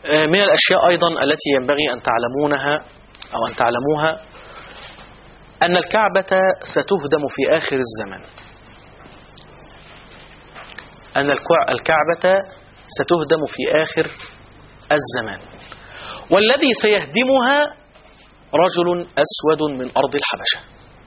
من الأشياء أيضا التي ينبغي أن تعلمونها أو أن تعلموها أن الكعبة ستهدم في آخر الزمن. أن الكعبة ستهدم في آخر الزمان، والذي سيهدمها رجل أسود من أرض الحبشة.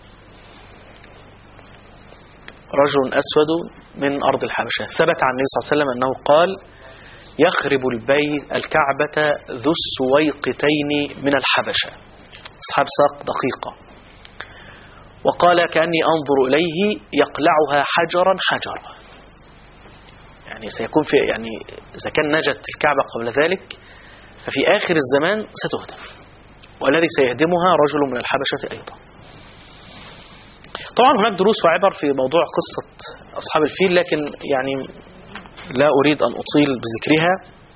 رجل أسود من أرض الحبشة. ثبت عن النبي صلى الله عليه وسلم أنه قال: يخرب الكعبة ذو السويقتين من الحبشة، أصحاب ساق دقيقة. وقال: كأني أنظر إليه يقلعها حجرا حجرا. يعني سيكون في، يعني إذا كان نجت الكعبة قبل ذلك ففي آخر الزمان ستهدم، والذي سيهدمها رجل من الحبشة أيضا. طبعا هناك دروس وعبر في موضوع قصة أصحاب الفيل، لكن يعني لا أريد أن أطيل بذكرها.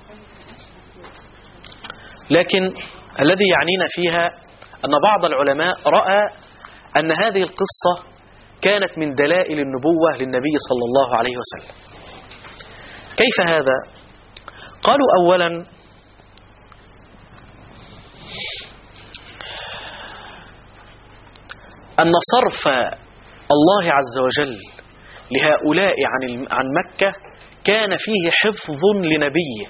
لكن الذي يعنينا فيها أن بعض العلماء رأى أن هذه القصة كانت من دلائل النبوة للنبي صلى الله عليه وسلم. كيف هذا؟ قالوا: أولا أن صرف الله عز وجل لهؤلاء عن مكة كان فيه حفظ لنبيه.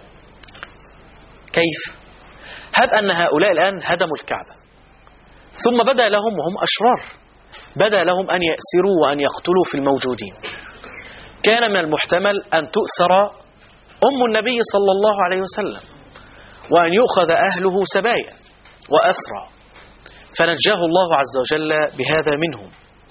كيف؟ هب أن هؤلاء الآن هدموا الكعبة، ثم بدا لهم وهم أشرار، بدا لهم أن يأسروا وأن يقتلوا في الموجودين. كان من المحتمل أن تؤسر أم النبي صلى الله عليه وسلم، وأن يؤخذ أهله سبايا وأسرى، فنجاه الله عز وجل بهذا منهم.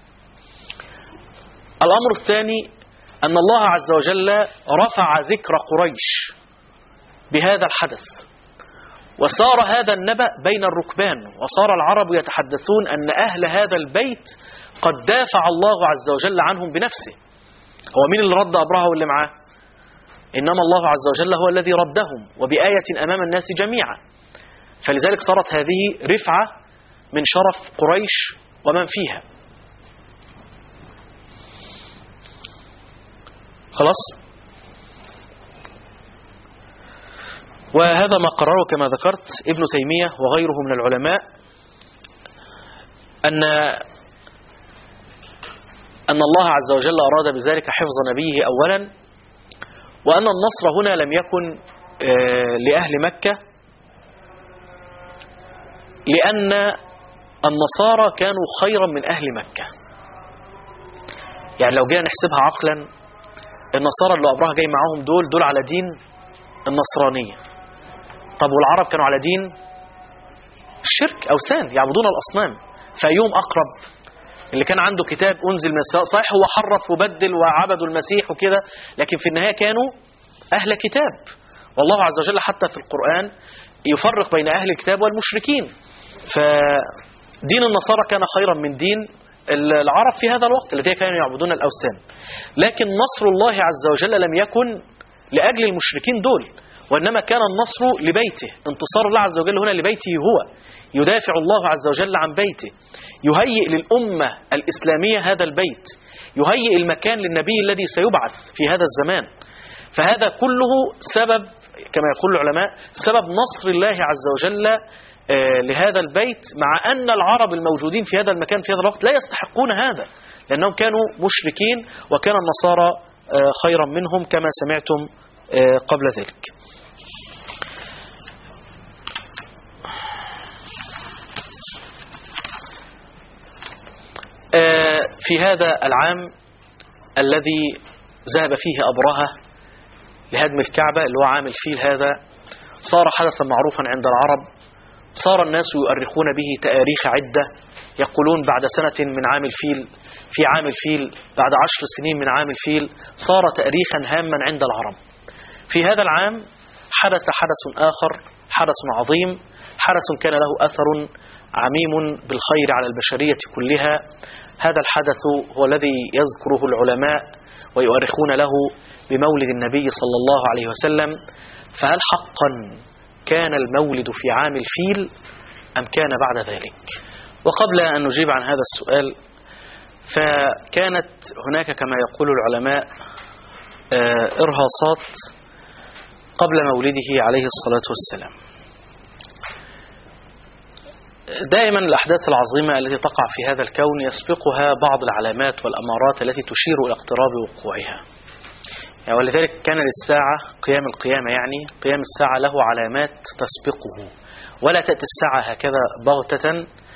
الأمر الثاني أن الله عز وجل رفع ذكر قريش بهذا الحدث، وصار هذا النبأ بين الركبان، وصار العرب يتحدثون أن أهل هذا البيت قد دافع الله عز وجل عنهم بنفسه. هو مين اللي رد أبرهة واللي معاه؟ إنما الله عز وجل هو الذي ردهم، وبآية أمام الناس جميعا. فلذلك صارت هذه رفعة من شرف قريش ومن فيها. خلاص. وهذا ما قرره كما ذكرت ابن تيمية وغيره من العلماء، أن الله عز وجل أراد بذلك حفظ نبيه أولا، وأن النصر هنا لم يكن لأهل مكة، لأن النصارى كانوا خيرا من أهل مكة. يعني لو جينا نحسبها عقلا، النصارى اللي أبرهة جاي معاهم دول على دين النصرانية. طب والعرب كانوا على دين الشرك، أوثان، يعبدون الأصنام. فأيهم أقرب؟ اللي كان عنده كتاب أنزل من السماء. صحيح هو حرف وبدل وعبدوا المسيح وكده، لكن في النهاية كانوا أهل كتاب. والله عز وجل حتى في القرآن يفرق بين أهل الكتاب والمشركين. فدين النصارى كان خيرا من دين العرب في هذا الوقت الذي كانوا يعبدون الأوثان. لكن نصر الله عز وجل لم يكن لأجل المشركين دول، وإنما كان النصر لبيته. انتصار الله عز وجل هنا لبيته، هو يدافع الله عز وجل عن بيته، يهيئ للأمة الإسلامية هذا البيت، يهيئ المكان للنبي الذي سيبعث في هذا الزمان. فهذا كله سبب، كما يقول العلماء، سبب نصر الله عز وجل لهذا البيت، مع أن العرب الموجودين في هذا المكان في هذا الوقت لا يستحقون هذا، لأنهم كانوا مشركين، وكان النصارى خيرا منهم كما سمعتم قبل ذلك. في هذا العام الذي ذهب فيه أبرهة لهدم الكعبة، اللي هو عام الفيل، هذا صار حدثا معروفا عند العرب. صار الناس يؤرخون به تاريخ عدة، يقولون بعد سنة من عام الفيل، في عام الفيل، بعد 10 سنين من عام الفيل. صار تاريخا هاما عند العرب. في هذا العام حدث حدث آخر، حدث عظيم، حدث كان له أثر عميم بالخير على البشرية كلها. هذا الحدث هو الذي يذكره العلماء ويؤرخون له بمولد النبي صلى الله عليه وسلم. فهل حقا كان المولد في عام الفيل أم كان بعد ذلك؟ وقبل أن نجيب عن هذا السؤال، فكانت هناك كما يقول العلماء إرهاصات قبل مولده عليه الصلاة والسلام. دائما الأحداث العظيمة التي تقع في هذا الكون يسبقها بعض العلامات والأمارات التي تشير إلى اقتراب وقوعها. يعني ولذلك كان للساعة قيام القيامة، يعني قيام الساعة له علامات تسبقه، ولا تأتي الساعة هكذا بغتة.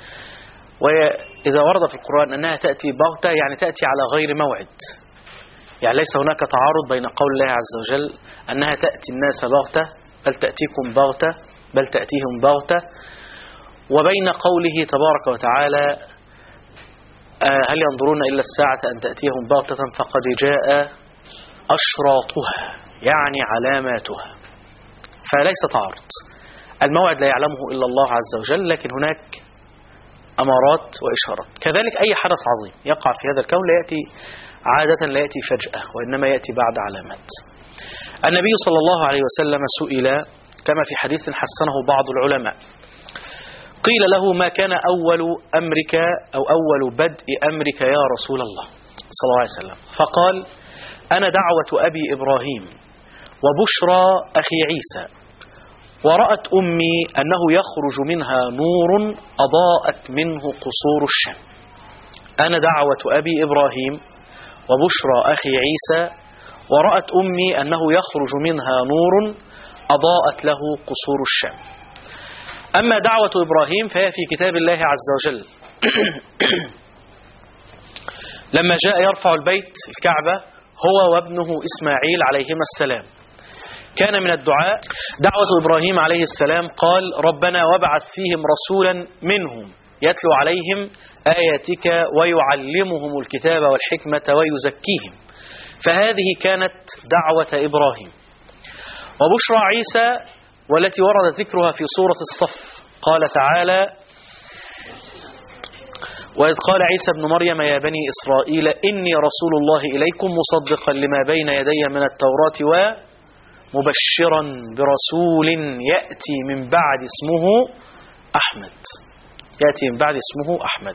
وإذا ورد في القرآن أنها تأتي بغتة يعني تأتي على غير موعد، يعني ليس هناك تعارض بين قول الله عز وجل أنها تأتي الناس بغتة بل تأتيكم بغتة بل تأتيهم بغتة، وبين قوله تبارك وتعالى هل ينظرون إلا الساعة أن تأتيهم بغتة فقد جاء أشراطها يعني علاماتها. فليس تعارض، الموعد لا يعلمه إلا الله عز وجل، لكن هناك أمارات وإشارات. كذلك أي حدث عظيم يقع في هذا الكون لا يأتي عادة، لا يأتي فجأة، وإنما يأتي بعد علامات. النبي صلى الله عليه وسلم سئل كما في حديث حسنه بعض العلماء، قيل له ما كان أول أمرك أو أول بدء أمرك يا رسول الله صلى الله عليه وسلم؟ فقال أنا دعوة أبي إبراهيم وبشرى أخي عيسى، ورأت أمي أنه يخرج منها نور أضاءت منه قصور الشام. أنا دعوة أبي إبراهيم وبشرى أخي عيسى، ورأت أمي أنه يخرج منها نور أضاءت له قصور الشام. أما دعوة إبراهيم فهي في كتاب الله عز وجل لما جاء يرفع البيت الكعبة هو وابنه إسماعيل عليهما السلام، كان من الدعاء دعوة إبراهيم عليه السلام قال ربنا وابعث فيهم رسولا منهم يتلو عليهم آياتك ويعلمهم الكتاب والحكمة ويزكيهم. فهذه كانت دعوة إبراهيم. وبشرى عيسى والتي ورد ذكرها في سورة الصف، قال تعالى وإذ قال عيسى ابن مريم يا بني إسرائيل إني رسول الله إليكم مصدقا لما بين يدي من التوراة ومبشرا برسول يأتي من بعد اسمه أحمد. يأتي من بعد اسمه أحمد.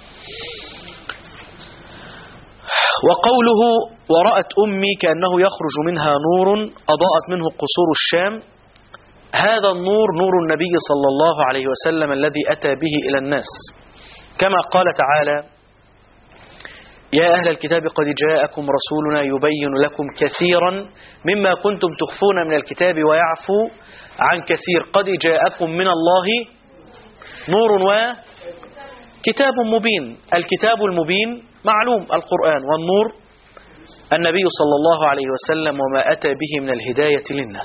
وقوله ورأت أمي كأنه يخرج منها نور أضاءت منه قصور الشام، هذا النور نور النبي صلى الله عليه وسلم الذي أتى به إلى الناس، كما قال تعالى يا أهل الكتاب قد جاءكم رسولنا يبين لكم كثيرا مما كنتم تخفون من الكتاب ويعفو عن كثير قد جاءكم من الله نور وكتاب مبين. الكتاب المبين معلوم القرآن، والنور النبي صلى الله عليه وسلم وما أتى به من الهداية للناس.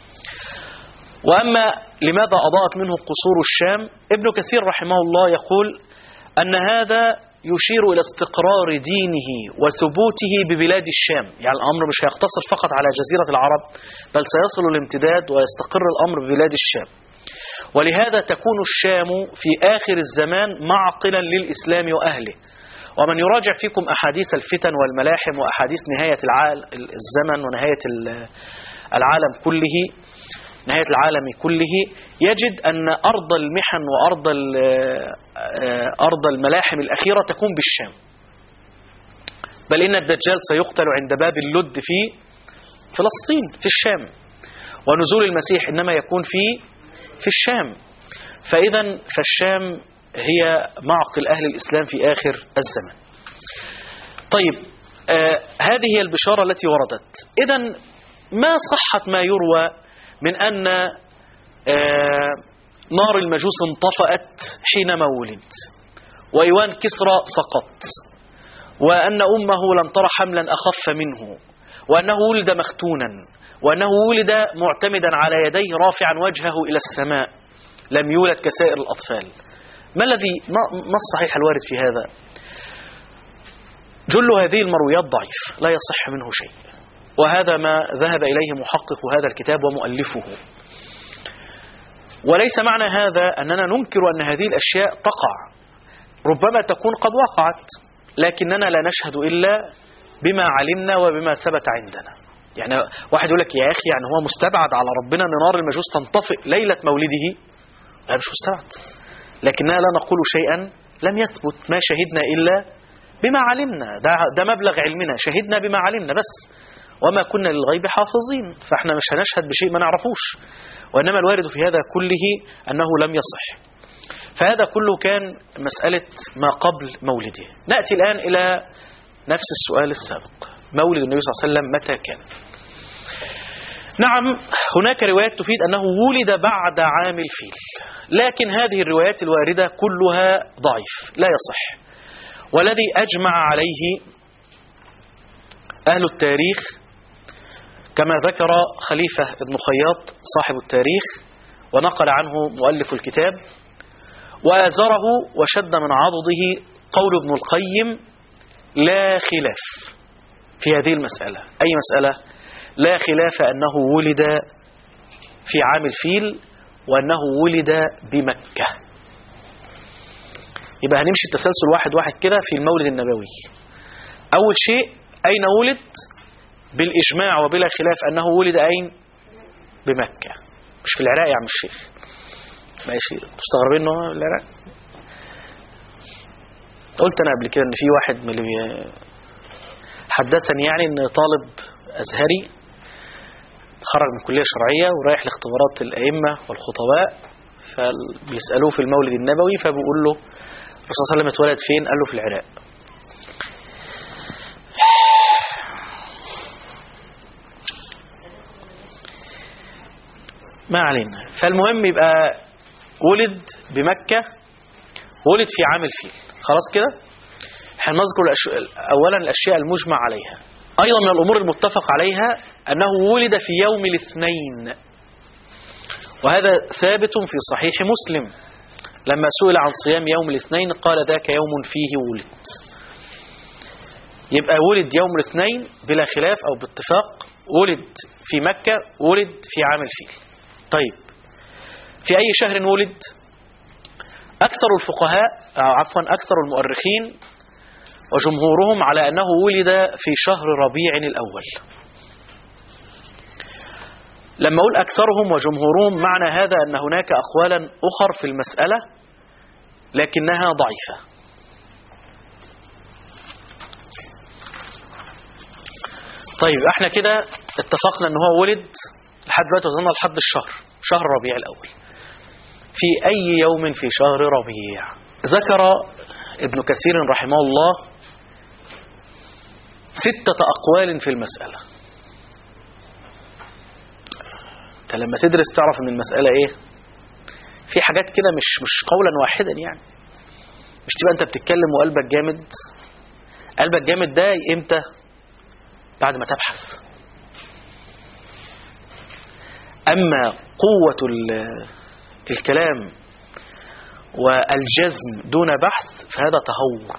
وأما لماذا أضاءت منه قصور الشام؟ ابن كثير رحمه الله يقول أن هذا يشير إلى استقرار دينه وثبوته ببلاد الشام، يعني الأمر مش هيقتصر فقط على جزيرة العرب بل سيصل الامتداد ويستقر الأمر ببلاد الشام. ولهذا تكون الشام في آخر الزمان معقلا للإسلام وأهله. ومن يراجع فيكم أحاديث الفتن والملاحم وأحاديث نهاية الزمن ونهاية العالم كله، نهاية العالم كله، يجد أن أرض المحن وأرض أرض الملاحم الأخيرة تكون بالشام. بل إن الدجال سيقتل عند باب اللد في فلسطين في الشام، ونزول المسيح إنما يكون في الشام. فإذا فالشام هي معقل أهل الإسلام في آخر الزمن. طيب هذه هي البشارة التي وردت. إذن ما صحة ما يروى من أن نار المجوس انطفأت حينما ولد، وإيوان كسرى سقط، وأن أمه لم ترى حملا أخف منه، وأنه ولد مختونا، وأنه ولد معتمدا على يديه رافعا وجهه إلى السماء، لم يولد كسائر الأطفال. ما الصحيح الوارد في هذا؟ جل هذه المرويات ضعيف لا يصح منه شيء، وهذا ما ذهب إليه محقق هذا الكتاب ومؤلفه. وليس معنى هذا أننا ننكر أن هذه الأشياء تقع، ربما تكون قد وقعت، لكننا لا نشهد إلا بما علمنا وبما ثبت عندنا. يعني واحد يقول لك يا أخي يعني هو مستبعد على ربنا أن نار المجوس تنطفئ ليلة مولده؟ لا مش مستبعد، لكننا لا نقول شيئا لم يثبت، ما شهدنا إلا بما علمنا، ده مبلغ علمنا، شهدنا بما علمنا بس، وما كنا للغيب حافظين، فاحنا مش هنشهد بشيء ما نعرفوش، وإنما الوارد في هذا كله أنه لم يصح. فهذا كله كان مسألة ما قبل مولده. نأتي الآن إلى نفس السؤال السابق، مولد النبي صلى الله عليه وسلم متى كان؟ نعم، هناك روايات تفيد أنه ولد بعد عام الفيل، لكن هذه الروايات الواردة كلها ضعيف لا يصح. والذي أجمع عليه أهل التاريخ كما ذكر خليفة ابن خياط صاحب التاريخ ونقل عنه مؤلف الكتاب وآزره وشد من عضده قول ابن القيم: لا خلاف في هذه المسألة. أي مسألة؟ لا خلاف أنه ولد في عام الفيل وأنه ولد بمكة. يبقى هنمشي التسلسل واحد واحد كده في المولد النبوي. أول شيء، أين ولد؟ بالإجماع وبلا خلاف أنه ولد أين؟ بمكة، مش في العراق يا عم الشيخ. ماشي، تستغربين انه العراق؟ قلت انا قبل كده ان في واحد من اللي حدثني يعني ان طالب ازهري خرج من كلية شرعية ورايح لاختبارات الائمة والخطباء، فبيسألوه في المولد النبوي، فبيقول له الرسول صلى الله عليه وسلم اتولد فين؟ قال له في العراق. ما علينا. فالمهم يبقى ولد بمكة، ولد في عام الفيل، خلاص كده. احنا نذكر اولا الاشياء المجمع عليها. ايضا من الامور المتفق عليها انه ولد في يوم الاثنين، وهذا ثابت في صحيح مسلم. لما سئل عن صيام يوم الاثنين قال: ذاك يوم فيه ولد. يبقى ولد يوم الاثنين بلا خلاف او باتفاق، ولد في مكة، ولد في عام الفيل. طيب، في أي شهر ولد؟ أكثر الفقهاء أكثر المؤرخين وجمهورهم على أنه ولد في شهر ربيع الأول. لما أقول أكثرهم وجمهورهم معنى هذا أن هناك أقوالا أخر في المسألة لكنها ضعيفة. طيب، احنا كده اتفقنا أنه هو ولد لحد دلوقتي، وصلنا لحد الشهر، شهر ربيع الأول. في أي يوم في شهر ربيع؟ ذكر ابن كثير رحمه الله 6 أقوال في المسألة. انت لما تدرس تعرف ان المسألة ايه؟ في حاجات كده مش قولا واحدا، يعني مش تبقى انت بتتكلم وقلبك جامد. قلبك جامد ده امتى؟ بعد ما تبحث. أما قوة الكلام والجزم دون بحث فهذا تهور.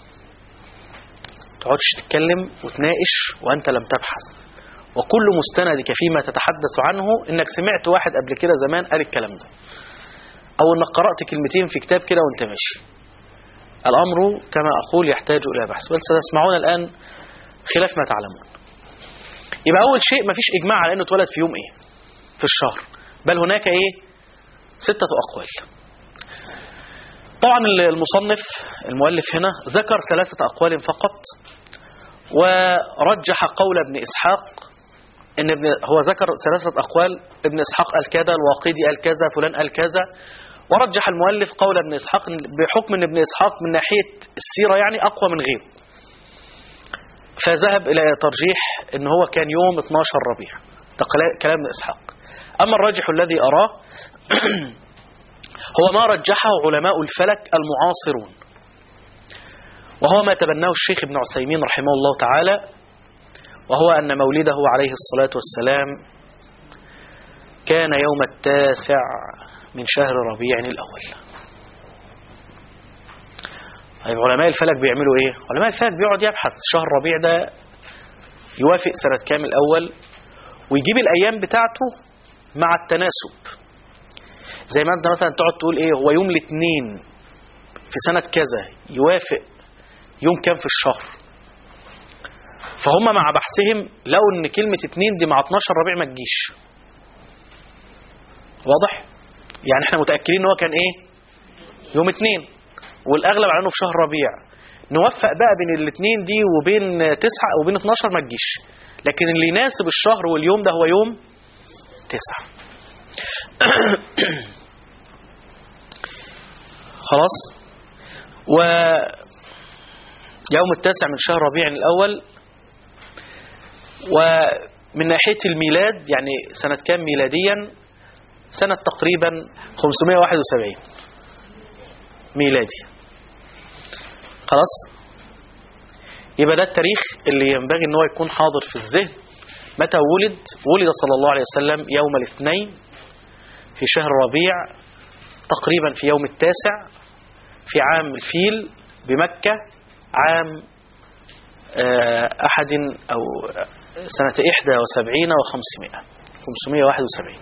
تقعدش تتكلم وتناقش وأنت لم تبحث، وكل مستندك فيما تتحدث عنه إنك سمعت واحد قبل كده زمان قال الكلام ده، أو إنك قرأت كلمتين في كتاب كده وأنت ماشي. الأمر كما أقول يحتاج إلى بحث، بل ستسمعون الآن خلاف ما تعلمون. يبقى أول شيء مفيش إجماع على أنه اتولد في يوم إيه في الشهر، بل هناك 6 أقوال. طبعا المؤلف هنا ذكر 3 أقوال فقط، ورجح قول ابن إسحاق. هو ذكر 3 أقوال، ابن إسحاق قال كذا، الواقدي قال كذا، فلان قال كذا، ورجح المؤلف قول ابن إسحاق بحكم ان ابن إسحاق من ناحية السيرة يعني أقوى من غيره، فذهب إلى ترجيح ان هو كان يوم 12 ربيع. ده كلام ابن إسحاق. أما الراجح الذي أراه هو ما رجحه علماء الفلك المعاصرون، وهو ما تبناه الشيخ ابن عثيمين رحمه الله تعالى، وهو أن مولده عليه الصلاة والسلام كان يوم 9 من شهر ربيع الأول. طيب، علماء الفلك بيعملوا إيه؟ علماء الفلك بيقعد يبحث شهر ربيع ده يوافق سنة كام الأول، ويجيب الأيام بتاعته مع التناسب. زي ما أنت مثلا تقعد تقول إيه، هو يوم الاثنين في سنة كذا يوافق يوم كام في الشهر، فهم مع بحثهم لقوا ان كلمة 2 دي مع 12 ربيع ما تجيش. واضح؟ يعني احنا متأكدين ان هو كان ايه يوم 2، والاغلب على انه في شهر ربيع. نوفق بقى بين الاثنين دي وبين 9 وبين 12 ما تجيش، لكن اللي يناسب الشهر واليوم ده هو يوم 9. خلاص. ويوم 9 من شهر ربيع الأول. ومن ناحية الميلاد يعني سنة كام ميلاديا؟ سنة تقريبا 571 ميلادي. خلاص. يبقى ده التاريخ اللي ينبغي ان هو يكون حاضر في الذهن. متى ولد؟ ولد صلى الله عليه وسلم يوم الاثنين في شهر ربيع تقريبا في يوم 9 في عام الفيل بمكة، عام سنة 71 و500 571.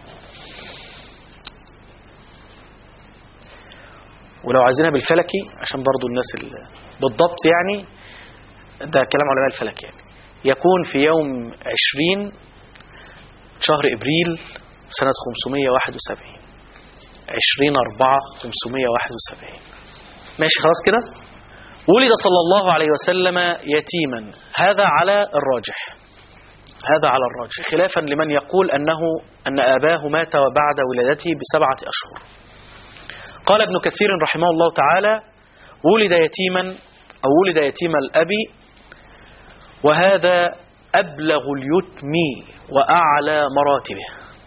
ولو عايزينها بالفلكي عشان برضو الناس بالضبط يعني، ده كلام علماء الفلك يعني، يكون في يوم 20 شهر إبريل سنة 571 20/4/571. ماشي خلاص كده. ولد صلى الله عليه وسلم يتيما، هذا على الراجح خلافا لمن يقول أن أباه مات وبعد ولادته ب7 أشهر. قال ابن كثير رحمه الله تعالى: ولد يتيم الأب، وهذا أبلغ اليتم وأعلى مراتبه.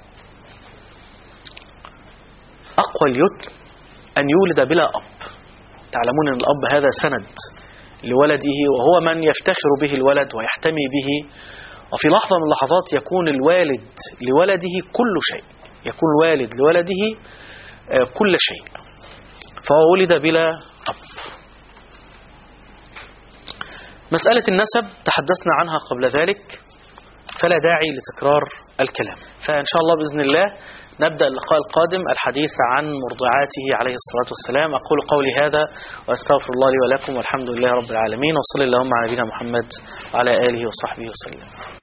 أقوى اليتم أن يولد بلا أب. تعلمون أن الأب هذا سند لولده، وهو من يفتخر به الولد ويحتمي به، وفي لحظة من اللحظات يكون الوالد لولده كل شيء، يكون الوالد لولده كل شيء، فهو ولد بلا أب. مسألة النسب تحدثنا عنها قبل ذلك، فلا داعي لتكرار الكلام. فإن شاء الله بإذن الله نبدأ اللقاء القادم الحديث عن مرضعاته عليه الصلاة والسلام. أقول قولي هذا وأستغفر الله لي ولكم، والحمد لله رب العالمين، وصلى اللهم على نبينا محمد وعلى آله وصحبه وسلم.